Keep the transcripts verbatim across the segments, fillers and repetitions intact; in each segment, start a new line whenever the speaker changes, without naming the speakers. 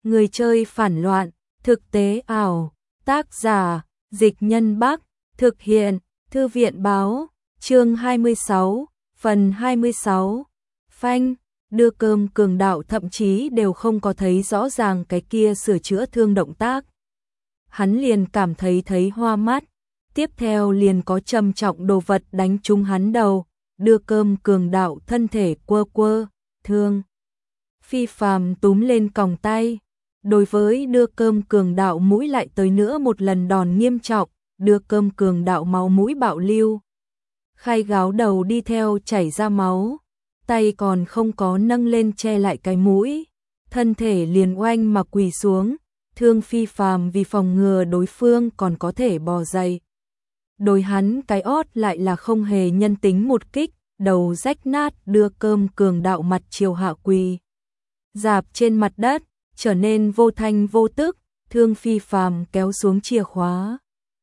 Người chơi phản loạn, thực tế ảo, tác giả, Dịch Nhân Bắc, thực hiện, Thư viện báo, chương hai mươi sáu, phần hai mươi sáu, phanh, đưa cơm cường đạo thậm chí đều không có thấy rõ ràng cái kia sửa chữa thương động tác. Hắn liền cảm thấy thấy hoa mắt, tiếp theo liền có trầm trọng đồ vật đánh trúng hắn đầu, đưa cơm cường đạo thân thể quơ quơ, thương. Phi Phàm túm lên còng tay, đối với đưa cơm cường đạo mũi lại tới nữa một lần đòn nghiêm trọng, đưa cơm cường đạo máu mũi bạo lưu. Khai gáo đầu đi theo chảy ra máu, tay còn không có nâng lên che lại cái mũi, thân thể liền oanh mà quỳ xuống, thương Phi Phàm vì phòng ngừa đối phương còn có thể bò dậy. Đối hắn cái ót lại là không hề nhân tính một kích, đầu rách nát đưa cơm cường đạo mặt chiều hạ quỳ. Dạp trên mặt đất, trở nên vô thanh vô tức, thương Phi Phàm kéo xuống chìa khóa.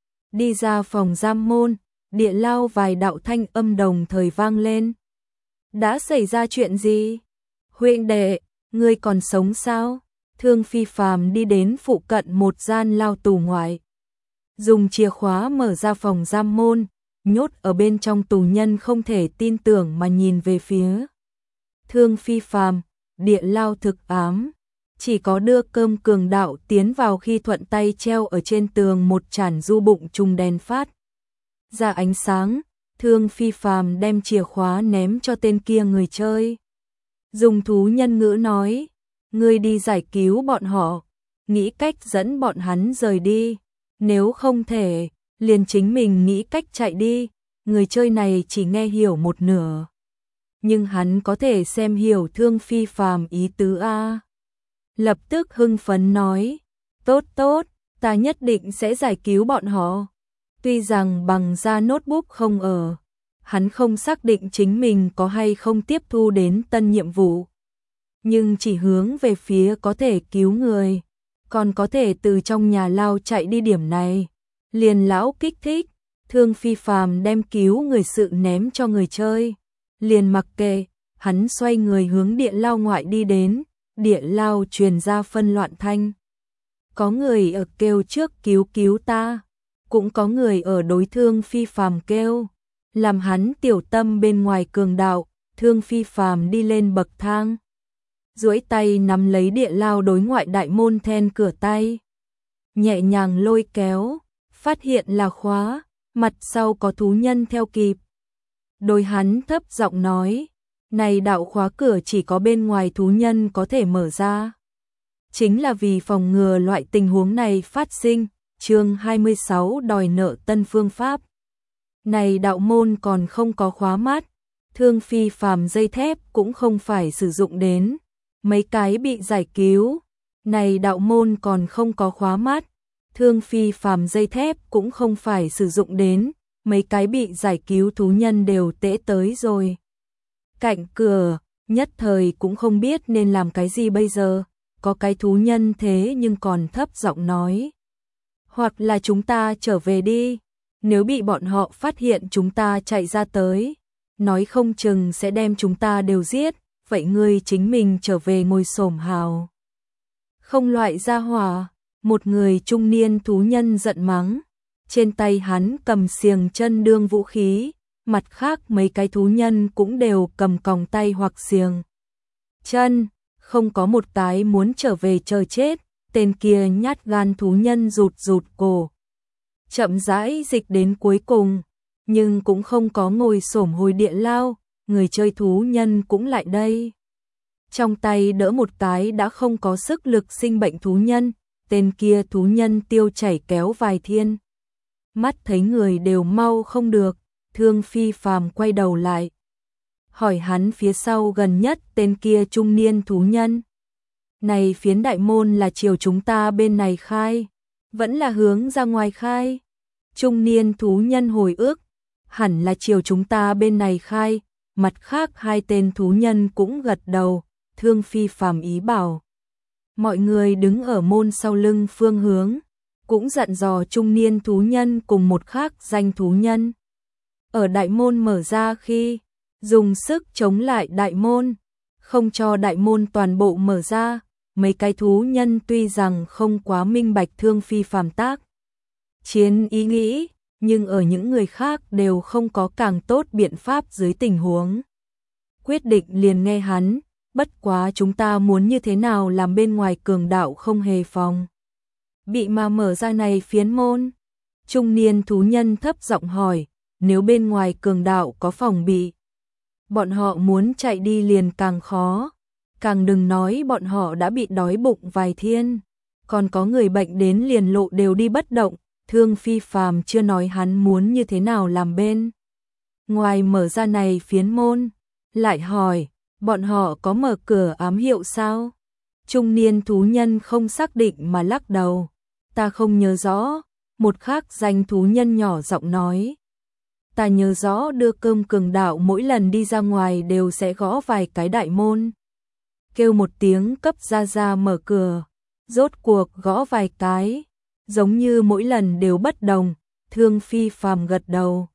Đi ra phòng giam môn, địa lao vài đạo thanh âm đồng thời vang lên. Đã xảy ra chuyện gì? Huynh đệ, ngươi còn sống sao? Thương Phi Phàm đi đến phụ cận một gian lao tù ngoại. Dùng chìa khóa mở ra phòng giam môn, nhốt ở bên trong tù nhân không thể tin tưởng mà nhìn về phía. Thương Phi Phàm, địa lao thực ám. Chỉ có đưa cơm cường đạo tiến vào khi thuận tay treo ở trên tường một chản du bụng trùng đèn phát ra ánh sáng, thương Phi Phàm đem chìa khóa ném cho tên kia người chơi. Dùng thú nhân ngữ nói, ngươi đi giải cứu bọn họ, nghĩ cách dẫn bọn hắn rời đi, nếu không thể, liền chính mình nghĩ cách chạy đi, người chơi này chỉ nghe hiểu một nửa. Nhưng hắn có thể xem hiểu thương Phi Phàm ý tứ a. Lập tức hưng phấn nói, tốt tốt, ta nhất định sẽ giải cứu bọn họ. Tuy rằng bằng ra notebook không ở, hắn không xác định chính mình có hay không tiếp thu đến tân nhiệm vụ. Nhưng chỉ hướng về phía có thể cứu người, còn có thể từ trong nhà lao chạy đi điểm này. Liền lão kích thích, thương Phi Phàm đem cứu người sự ném cho người chơi. Liền mặc kệ, hắn xoay người hướng địa lao ngoại đi đến. Địa lao truyền ra phân loạn thanh. Có người ở kêu trước cứu cứu ta, cũng có người ở đối thương Phi Phàm kêu, làm hắn tiểu tâm bên ngoài cường đạo, thương Phi Phàm đi lên bậc thang. Duỗi tay nắm lấy địa lao đối ngoại đại môn then cửa tay. Nhẹ nhàng lôi kéo, phát hiện là khóa, mặt sau có thú nhân theo kịp. Đối hắn thấp giọng nói, này đạo khóa cửa chỉ có bên ngoài thú nhân có thể mở ra. Chính là vì phòng ngừa loại tình huống này phát sinh, chương hai mươi sáu đòi nợ tân phương pháp. Này đạo môn còn không có khóa mát, thương Phi Phàm dây thép cũng không phải sử dụng đến, mấy cái bị giải cứu. Này đạo môn còn không có khóa mát, thương Phi Phàm dây thép cũng không phải sử dụng đến, mấy cái bị giải cứu thú nhân đều tễ tới rồi. Cạnh cửa, nhất thời cũng không biết nên làm cái gì bây giờ, có cái thú nhân thế nhưng còn thấp giọng nói. Hoặc là chúng ta trở về đi, nếu bị bọn họ phát hiện chúng ta chạy ra tới, nói không chừng sẽ đem chúng ta đều giết, vậy ngươi chính mình trở về ngồi xổm hào. Không loại ra hỏa, một người trung niên thú nhân giận mắng, trên tay hắn cầm xiềng chân đương vũ khí. Mặt khác mấy cái thú nhân cũng đều cầm còng tay hoặc xiềng chân, không có một cái muốn trở về chờ chết. Tên kia nhát gan thú nhân rụt rụt cổ, chậm rãi dịch đến cuối cùng, nhưng cũng không có ngồi xổm hồi địa lao, người chơi thú nhân cũng lại đây. Trong tay đỡ một cái đã không có sức lực sinh bệnh thú nhân, tên kia thú nhân tiêu chảy kéo vài thiên. Mắt thấy người đều mau không được. Thương Phi Phàm quay đầu lại, hỏi hắn phía sau gần nhất tên kia trung niên thú nhân. Này phiến đại môn là chiều chúng ta bên này khai, vẫn là hướng ra ngoài khai? Trung niên thú nhân hồi ức, hẳn là chiều chúng ta bên này khai, mặt khác hai tên thú nhân cũng gật đầu, thương Phi Phàm ý bảo. Mọi người đứng ở môn sau lưng phương hướng, cũng dặn dò trung niên thú nhân cùng một khác danh thú nhân. Ở đại môn mở ra khi, dùng sức chống lại đại môn, không cho đại môn toàn bộ mở ra, mấy cái thú nhân tuy rằng không quá minh bạch Thương Phi phàm tác chiến ý nghĩ, nhưng ở những người khác đều không có càng tốt biện pháp dưới tình huống. Quyết định liền nghe hắn, bất quá chúng ta muốn như thế nào làm bên ngoài cường đạo không hề phòng bị mà mở ra này phiến môn. Trung niên thú nhân thấp giọng hỏi, nếu bên ngoài cường đạo có phòng bị, bọn họ muốn chạy đi liền càng khó, càng đừng nói bọn họ đã bị đói bụng vài thiên, còn có người bệnh đến liền lộ đều đi bất động. Thương Phi phàm chưa nói hắn muốn như thế nào làm bên ngoài mở ra này phiến môn, lại hỏi, bọn họ có mở cửa ám hiệu sao? Trung niên thú nhân không xác định mà lắc đầu, ta không nhớ rõ. Một khác danh thú nhân nhỏ giọng nói, ta nhớ rõ đưa cơm cường đạo mỗi lần đi ra ngoài đều sẽ gõ vài cái đại môn, kêu một tiếng cấp ra ra mở cửa, rốt cuộc gõ vài cái, giống như mỗi lần đều bất đồng. Thương Phi phàm gật đầu,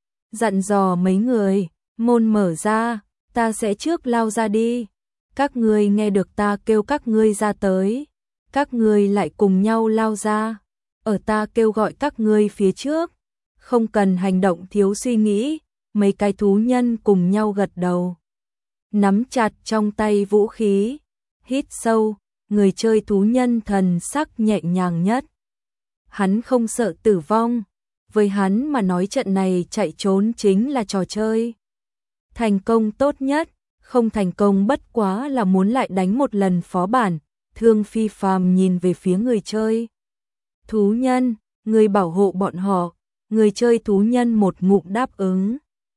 dặn dò mấy người, môn mở ra, ta sẽ trước lao ra đi, các ngươi nghe được ta kêu các ngươi ra tới, các ngươi lại cùng nhau lao ra, ở ta kêu gọi các ngươi phía trước, không cần hành động thiếu suy nghĩ. Mấy cái thú nhân cùng nhau gật đầu, nắm chặt trong tay vũ khí, hít sâu. Người chơi thú nhân thần sắc nhẹ nhàng nhất, hắn không sợ tử vong, với hắn mà nói trận này chạy trốn chính là trò chơi. Thành công tốt nhất, không thành công bất quá là muốn lại đánh một lần phó bản. Thương Phi phàm nhìn về phía người chơi thú nhân, người bảo hộ bọn họ. Người chơi thú nhân một ngụm đáp ứng,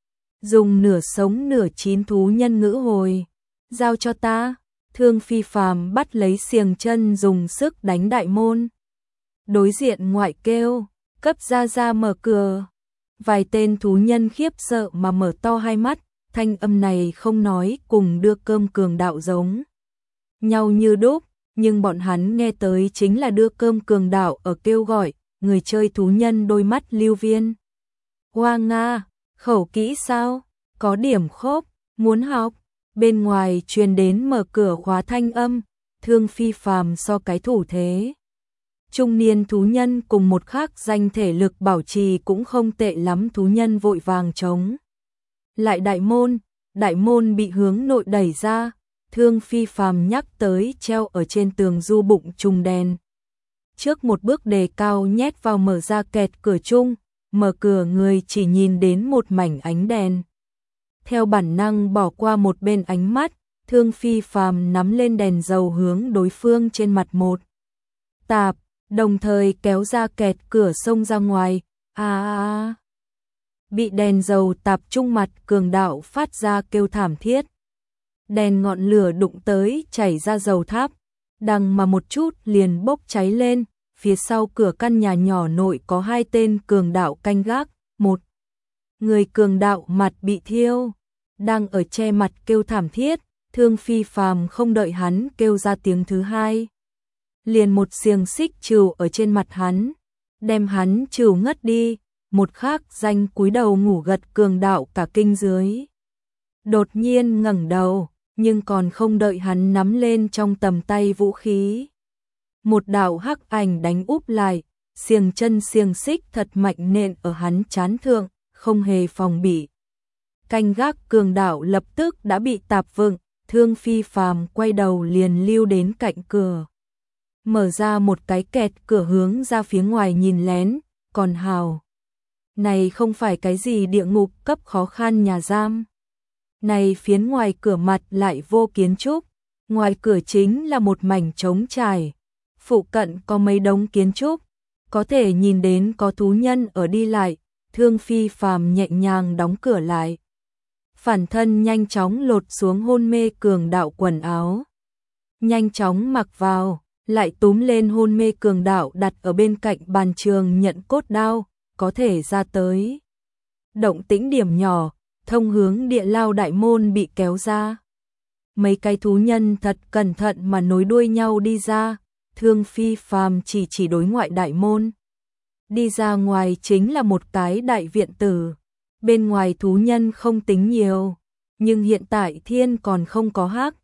dùng nửa sống nửa chín thú nhân ngữ hồi, giao cho ta. Thương Phi phàm bắt lấy xiềng chân dùng sức đánh đại môn. Đối diện ngoại kêu, cấp ra ra mở cửa. Vài tên thú nhân khiếp sợ mà mở to hai mắt, thanh âm này không nói cùng đưa cơm cường đạo giống nhau như đúc, nhưng bọn hắn nghe tới chính là đưa cơm cường đạo ở kêu gọi. Người chơi thú nhân đôi mắt lưu viên. Hoa Nga, khẩu kỹ sao? Có điểm khốp, muốn học. Bên ngoài truyền đến mở cửa khóa thanh âm. Thương Phi phàm so cái thủ thế. Trung niên thú nhân cùng một khác danh thể lực bảo trì cũng không tệ lắm, thú nhân vội vàng chống lại đại môn. Đại môn bị hướng nội đẩy ra. Thương Phi phàm nhắc tới treo ở trên tường du bụng trùng đèn. Trước một bước đề cao nhét vào mở ra kẹt cửa chung, mở cửa người chỉ nhìn đến một mảnh ánh đèn. Theo bản năng bỏ qua một bên ánh mắt, Thương Phi phàm nắm lên đèn dầu hướng đối phương trên mặt một tạp, đồng thời kéo ra kẹt cửa xông ra ngoài. À, à, à. Bị đèn dầu tạp trung mặt cường đạo phát ra kêu thảm thiết. Đèn ngọn lửa đụng tới chảy ra dầu tháp. Đằng mà một chút liền bốc cháy lên, phía sau cửa căn nhà nhỏ nội có hai tên cường đạo canh gác, một người cường đạo mặt bị thiêu, đang ở che mặt kêu thảm thiết. Thương Phi phàm không đợi hắn kêu ra tiếng thứ hai, liền một xiềng xích trừ ở trên mặt hắn, đem hắn trừ ngất đi. Một khác danh cúi đầu ngủ gật cường đạo cả kinh dưới, đột nhiên ngẩng đầu, nhưng còn không đợi hắn nắm lên trong tầm tay vũ khí, một đạo hắc ảnh đánh úp lại, xiềng chân xiềng xích thật mạnh nện ở hắn trán thượng, không hề phòng bị. Canh gác cường đạo lập tức đã bị tạp vựng. Thương Phi phàm quay đầu liền lưu đến cạnh cửa, mở ra một cái kẹt cửa hướng ra phía ngoài nhìn lén. Còn hào, này không phải cái gì địa ngục cấp khó khăn nhà giam. Này phiến ngoài cửa mặt lại vô kiến trúc, ngoài cửa chính là một mảnh trống trải, phụ cận có mấy đống kiến trúc, có thể nhìn đến có thú nhân ở đi lại. Thương Phi phàm nhẹ nhàng đóng cửa lại, phản thân nhanh chóng lột xuống hôn mê cường đạo quần áo, nhanh chóng mặc vào, lại túm lên hôn mê cường đạo đặt ở bên cạnh bàn trường nhận cốt đao, có thể ra tới. Động tĩnh điểm nhỏ, thông hướng địa lao đại môn bị kéo ra. Mấy cái thú nhân thật cẩn thận mà nối đuôi nhau đi ra. Thương Phi phàm chỉ chỉ đối ngoại đại môn. Đi ra ngoài chính là một cái đại viện tử. Bên ngoài thú nhân không tính nhiều, nhưng hiện tại thiên còn không có hắc,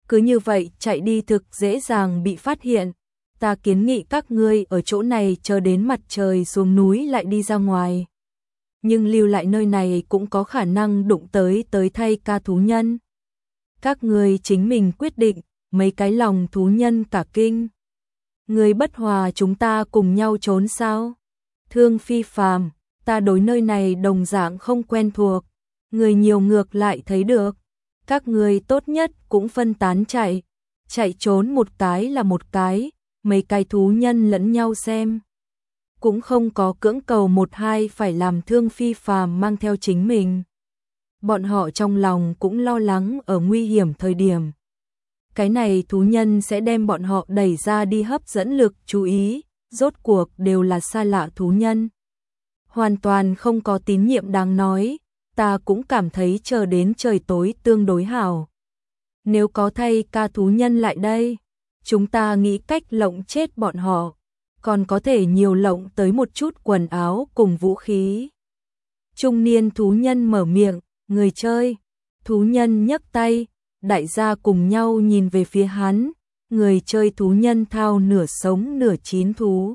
cứ như vậy chạy đi thực dễ dàng bị phát hiện. Ta kiến nghị các ngươi ở chỗ này chờ đến mặt trời xuống núi lại đi ra ngoài. Nhưng lưu lại nơi này cũng có khả năng đụng tới tới thay ca thú nhân. Các ngươi chính mình quyết định, mấy cái lòng thú nhân cả kinh. Ngươi bất hòa chúng ta cùng nhau trốn sao? Thương Phi Phàm, ta đối nơi này đồng dạng không quen thuộc, người nhiều ngược lại thấy được. Các ngươi tốt nhất cũng phân tán chạy, chạy trốn một cái là một cái, mấy cái thú nhân lẫn nhau xem. Cũng không có cưỡng cầu một hai phải làm Thương Phi Phàm mang theo chính mình. Bọn họ trong lòng cũng lo lắng ở nguy hiểm thời điểm. Cái này thú nhân sẽ đem bọn họ đẩy ra đi hấp dẫn lực chú ý, rốt cuộc đều là xa lạ thú nhân. Hoàn toàn không có tín nhiệm đáng nói, ta cũng cảm thấy chờ đến trời tối tương đối hảo. Nếu có thay ca thú nhân lại đây, chúng ta nghĩ cách lộng chết bọn họ, còn có thể nhiều lộng tới một chút quần áo cùng vũ khí. Trung niên thú nhân mở miệng, người chơi, thú nhân nhấc tay, đại gia cùng nhau nhìn về phía hắn, người chơi thú nhân thao nửa sống nửa chín thú.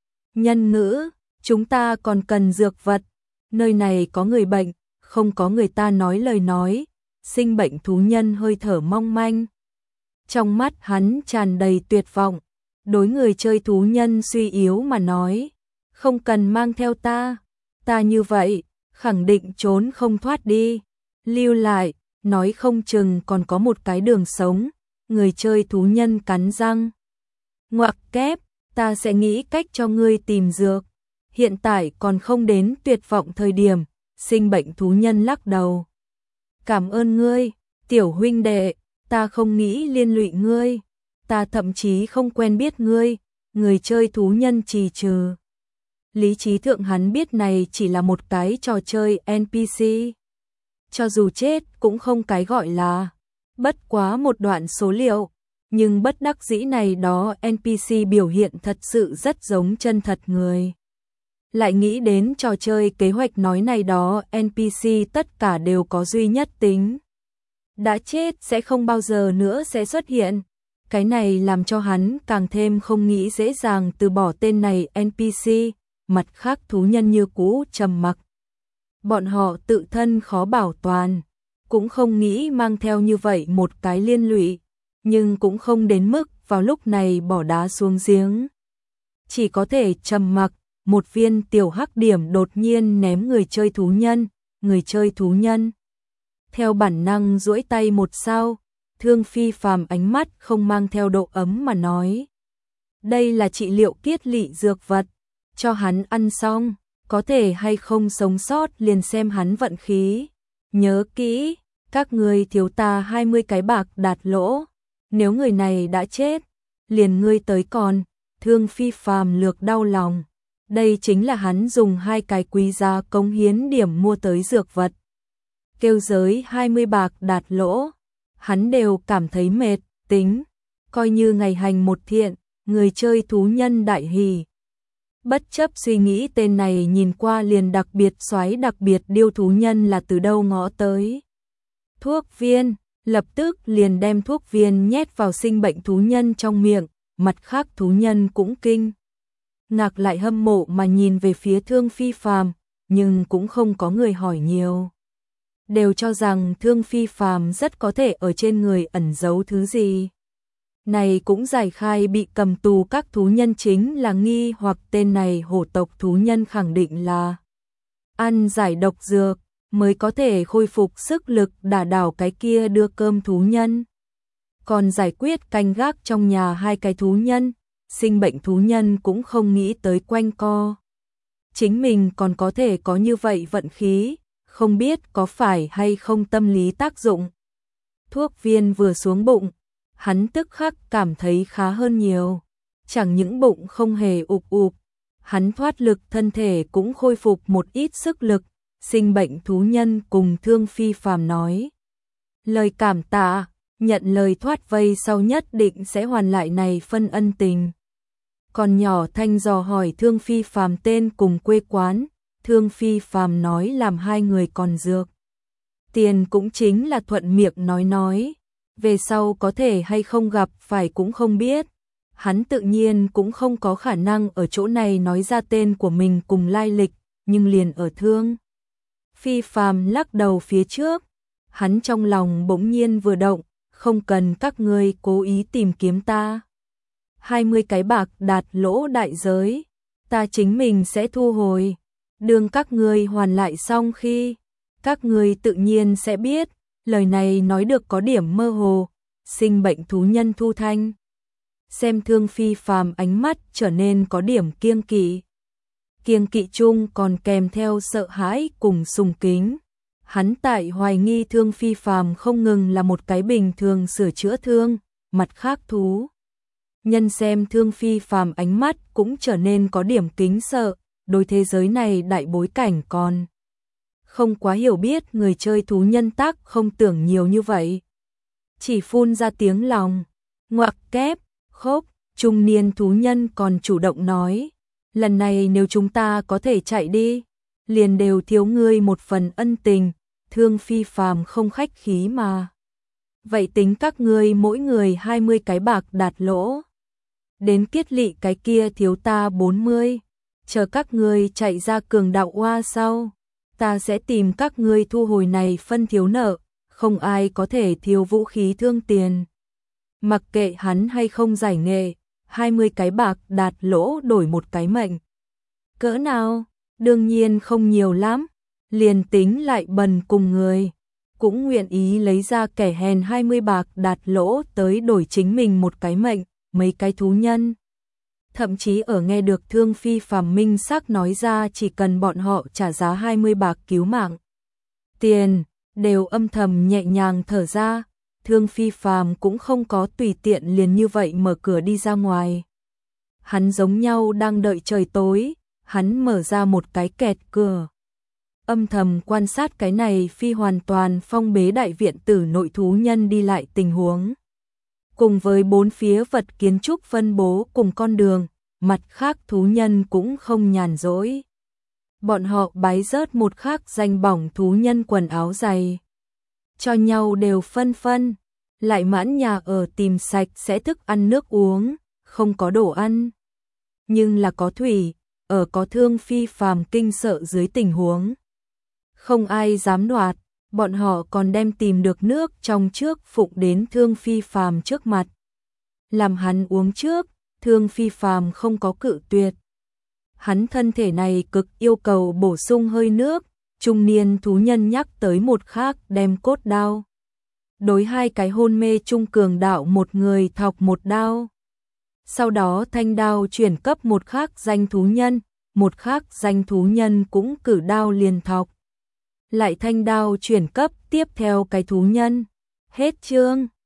Nhân ngữ, chúng ta còn cần dược vật, nơi này có người bệnh, không có người ta nói lời nói, sinh bệnh thú nhân hơi thở mong manh. Trong mắt hắn tràn đầy tuyệt vọng, đối người chơi thú nhân suy yếu mà nói, không cần mang theo ta, ta như vậy, khẳng định trốn không thoát đi, lưu lại, nói không chừng còn có một cái đường sống, người chơi thú nhân cắn răng. Ngoặc kép, ta sẽ nghĩ cách cho ngươi tìm dược, hiện tại còn không đến tuyệt vọng thời điểm, sinh bệnh thú nhân lắc đầu. Cảm ơn ngươi, tiểu huynh đệ, ta không nghĩ liên lụy ngươi, ta thậm chí không quen biết ngươi, người chơi thú nhân trì trừ. Lý trí thượng hắn biết này chỉ là một cái trò chơi en pê xê. Cho dù chết cũng không cái gọi là, bất quá một đoạn số liệu, nhưng bất đắc dĩ này đó en pê xê biểu hiện thật sự rất giống chân thật người. Lại nghĩ đến trò chơi kế hoạch nói này đó en pê xê tất cả đều có duy nhất tính. Đã chết sẽ không bao giờ nữa sẽ xuất hiện. Cái này làm cho hắn càng thêm không nghĩ dễ dàng từ bỏ tên này en pê xê, mặt khác thú nhân như cũ trầm mặc. Bọn họ tự thân khó bảo toàn, cũng không nghĩ mang theo như vậy một cái liên lụy, nhưng cũng không đến mức vào lúc này bỏ đá xuống giếng. Chỉ có thể trầm mặc, một viên tiểu hắc điểm đột nhiên ném người chơi thú nhân, người chơi thú nhân. Theo bản năng duỗi tay một sao, Thương Phi Phàm ánh mắt không mang theo độ ấm mà nói. Đây là trị liệu kiết lỵ dược vật, cho hắn ăn xong, có thể hay không sống sót liền xem hắn vận khí. Nhớ kỹ, các ngươi thiếu ta hai mươi cái bạc đạt lỗ, nếu người này đã chết, liền ngươi tới còn. Thương Phi Phàm lược đau lòng, đây chính là hắn dùng hai cái quý giá cống hiến điểm mua tới dược vật. Kêu giới hai mươi bạc đạt lỗ, hắn đều cảm thấy mệt, tính, coi như ngày hành một thiện, người chơi thú nhân đại hỉ. Bất chấp suy nghĩ tên này nhìn qua liền đặc biệt xoáy đặc biệt điêu thú nhân là từ đâu ngõ tới. Thuốc viên, lập tức liền đem thuốc viên nhét vào sinh bệnh thú nhân trong miệng, mặt khác thú nhân cũng kinh. Ngạc lại hâm mộ mà nhìn về phía Thương Phi Phàm, nhưng cũng không có người hỏi nhiều. Đều cho rằng Thương Phi Phàm rất có thể ở trên người ẩn giấu thứ gì. Này cũng giải khai bị cầm tù các thú nhân chính là nghi hoặc tên này hổ tộc thú nhân khẳng định là ăn giải độc dược mới có thể khôi phục sức lực đả đảo cái kia đưa cơm thú nhân. Còn giải quyết canh gác trong nhà hai cái thú nhân, sinh bệnh thú nhân cũng không nghĩ tới quanh co. Chính mình còn có thể có như vậy vận khí, không biết có phải hay không tâm lý tác dụng. Thuốc viên vừa xuống bụng, hắn tức khắc cảm thấy khá hơn nhiều. Chẳng những bụng không hề ụp ụp, hắn thoát lực thân thể cũng khôi phục một ít sức lực. Sinh bệnh thú nhân cùng Thương Phi Phàm nói. Lời cảm tạ, nhận lời thoát vây sau nhất định sẽ hoàn lại này phân ân tình. Còn nhỏ thanh dò hỏi Thương Phi Phàm tên cùng quê quán, Thương Phi Phàm nói làm hai người còn dược. Tiền cũng chính là thuận miệng nói nói. về sau có thể hay không gặp phải cũng không biết. Hắn tự nhiên cũng không có khả năng ở chỗ này nói ra tên của mình cùng lai lịch, nhưng liền ở Thương Phi Phàm lắc đầu phía trước, hắn trong lòng bỗng nhiên vừa động, không cần các ngươi cố ý tìm kiếm ta. hai mươi cái bạc đạt lỗ đại giới, ta chính mình sẽ thu hồi. Đương các ngươi hoàn lại xong khi, các ngươi tự nhiên sẽ biết, lời này nói được có điểm mơ hồ, sinh bệnh thú nhân Thu Thanh. Xem Thương Phi Phàm ánh mắt trở nên có điểm kiêng kỵ. Kiêng kỵ chung còn kèm theo sợ hãi cùng sùng kính. Hắn tại hoài nghi Thương Phi Phàm không ngừng là một cái bình thường sửa chữa thương, mặt khác thú nhân xem Thương Phi Phàm ánh mắt cũng trở nên có điểm kính sợ, đối thế giới này đại bối cảnh còn không quá hiểu biết, người chơi thú nhân tác không tưởng nhiều như vậy. Chỉ phun ra tiếng lòng, ngoặc kép, khốc, trung niên thú nhân còn chủ động nói, lần này nếu chúng ta có thể chạy đi, liền đều thiếu ngươi một phần ân tình. Thương Phi Phàm không khách khí mà. Vậy tính các ngươi mỗi người hai mươi cái bạc đạt lỗ. Đến kiết lỵ cái kia thiếu ta bốn mươi. Chờ các ngươi chạy ra cường đạo oa sau, ta sẽ tìm các ngươi thu hồi này phân thiếu nợ, không ai có thể thiếu vũ khí thương tiền. Mặc kệ hắn hay không giải nghệ, hai mươi cái bạc đạt lỗ đổi một cái mệnh. Cỡ nào? Đương nhiên không nhiều lắm. Liền tính lại bần cùng người, cũng nguyện ý lấy ra kẻ hèn hai mươi bạc đạt lỗ tới đổi chính mình một cái mệnh, mấy cái thú nhân. Thậm chí ở nghe được Thương Phi Phàm minh xác nói ra chỉ cần bọn họ trả giá hai mươi bạc cứu mạng tiền, đều âm thầm nhẹ nhàng thở ra. Thương Phi Phàm cũng không có tùy tiện liền như vậy mở cửa đi ra ngoài. Hắn giống nhau đang đợi trời tối, hắn mở ra một cái kẹt cửa. Âm thầm quan sát cái này phi hoàn toàn phong bế đại viện tử nội thú nhân đi lại tình huống. Cùng với bốn phía vật kiến trúc phân bố cùng con đường, mặt khác thú nhân cũng không nhàn rỗi. Bọn họ bái rớt một khác danh bỏng thú nhân quần áo dày. Cho nhau đều phân phân, lại mãn nhà ở tìm sạch sẽ thức ăn nước uống, không có đồ ăn. Nhưng là có thủy, ở có Thương Phi Phàm kinh sợ dưới tình huống. Không ai dám đoạt, bọn họ còn đem tìm được nước trong trước phụng đến Thương Phi Phàm trước mặt. Làm hắn uống trước, Thương Phi Phàm không có cự tuyệt. Hắn thân thể này cực yêu cầu bổ sung hơi nước, trung niên thú nhân nhắc tới một khác đem cốt đao. Đối hai cái hôn mê trung cường đạo một người thọc một đao. Sau đó thanh đao chuyển cấp một khác danh thú nhân, một khác danh thú nhân cũng cử đao liền thọc. Lại thanh đao chuyển cấp tiếp theo cái thú nhân. Hết chương.